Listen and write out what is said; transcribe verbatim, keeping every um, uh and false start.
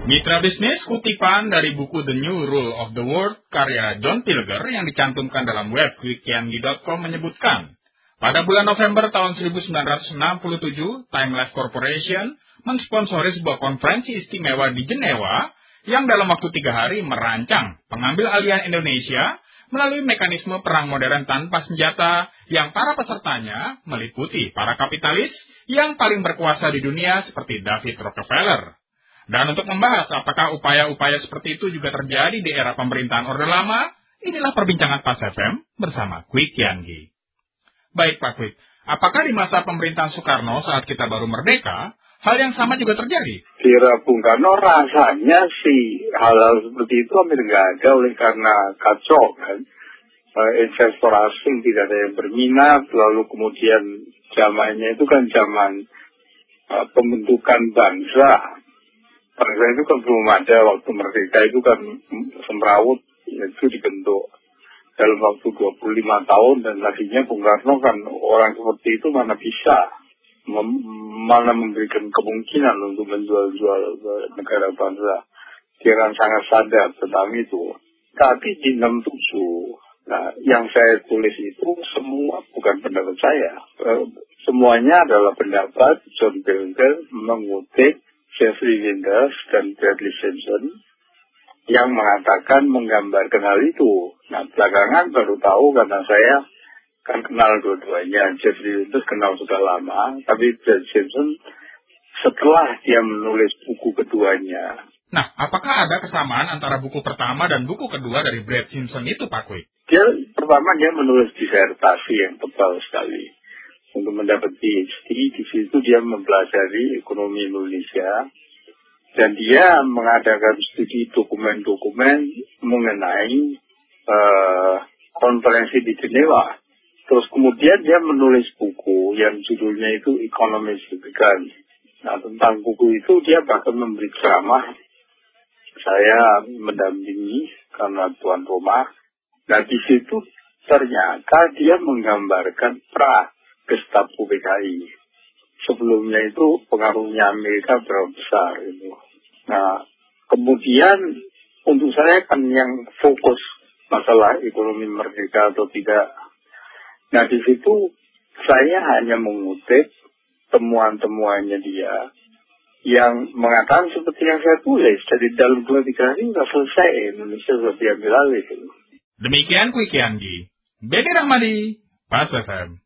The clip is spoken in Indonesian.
Mitra bisnis kutipan dari buku The New Rule of the World karya John Pilger yang dicantumkan dalam web quick yangi dot com menyebutkan, pada bulan November tahun seribu sembilan ratus enam puluh tujuh, Time Life Corporation mensponsori sebuah konferensi istimewa di Jenewa yang dalam waktu tiga hari merancang pengambil alihan Indonesia melalui mekanisme perang modern tanpa senjata yang para pesertanya meliputi para kapitalis yang paling berkuasa di dunia seperti David Rockefeller. Dan untuk membahas apakah upaya-upaya seperti itu juga terjadi di era pemerintahan Orde Lama, inilah perbincangan Pas F M bersama Quick Yangi. Baik Pak Quick, apakah di masa pemerintahan Soekarno saat kita baru merdeka, hal yang sama juga terjadi? Di era Bung Karno rasanya sih hal-hal seperti itu hampir nggak ada oleh karena kacau kan. E, investor asing tidak ada yang berminat, lalu kemudian zamannya itu kan zaman e, pembentukan bangsa. Bangsa itu kan belum ada, waktu merdeka itu kan semrawut itu dibentuk dalam waktu dua puluh lima tahun, dan tadinya Bung Karno kan orang seperti itu mana bisa, mem- mana memberikan kemungkinan untuk menjual-jual negara bangsa. Dia kan sangat sadar tentang itu. Tapi di enam puluh tujuh, nah, yang saya tulis itu semua bukan pendapat saya. Eh, semuanya adalah pendapat John Pilger mengutip Jeffrey Winters dan Bradley Simpson yang mengatakan, menggambarkan hal itu. Nah, belakangan baru tahu karena saya kan kenal dua-duanya. Jeffrey Winters kenal sudah lama, tapi Bradley Simpson setelah dia menulis buku keduanya. Nah, apakah ada kesamaan antara buku pertama dan buku kedua dari Brad Simpson itu, Pak Quick? Dia pertama dia menulis disertasi yang tebal sekali untuk mendapat P H D. Di situ dia mempelajari ekonomi Indonesia dan dia mengadakan studi dokumen-dokumen mengenai uh, konferensi di Jenewa. Terus kemudian dia menulis buku yang judulnya itu Economist Began. Nah, tentang buku itu dia bahkan memberi ceramah. Saya mendampingi karena tuan rumah. Nah, di situ ternyata dia menggambarkan pra Gestapo P K I. Sebelumnya itu pengaruhnya Amerika berapa besar itu. Nah, kemudian untuk saya kan yang fokus masalah ekonomi merdeka atau tidak. Nah, di situ saya hanya mengutip temuan-temuannya dia yang mengatakan seperti yang saya tulis. Jadi dalam dua tiga hari sudah selesai, Indonesia sudah diambil alih. Demikian Quick Yangi. Bedi Rahmadi, Pas F M.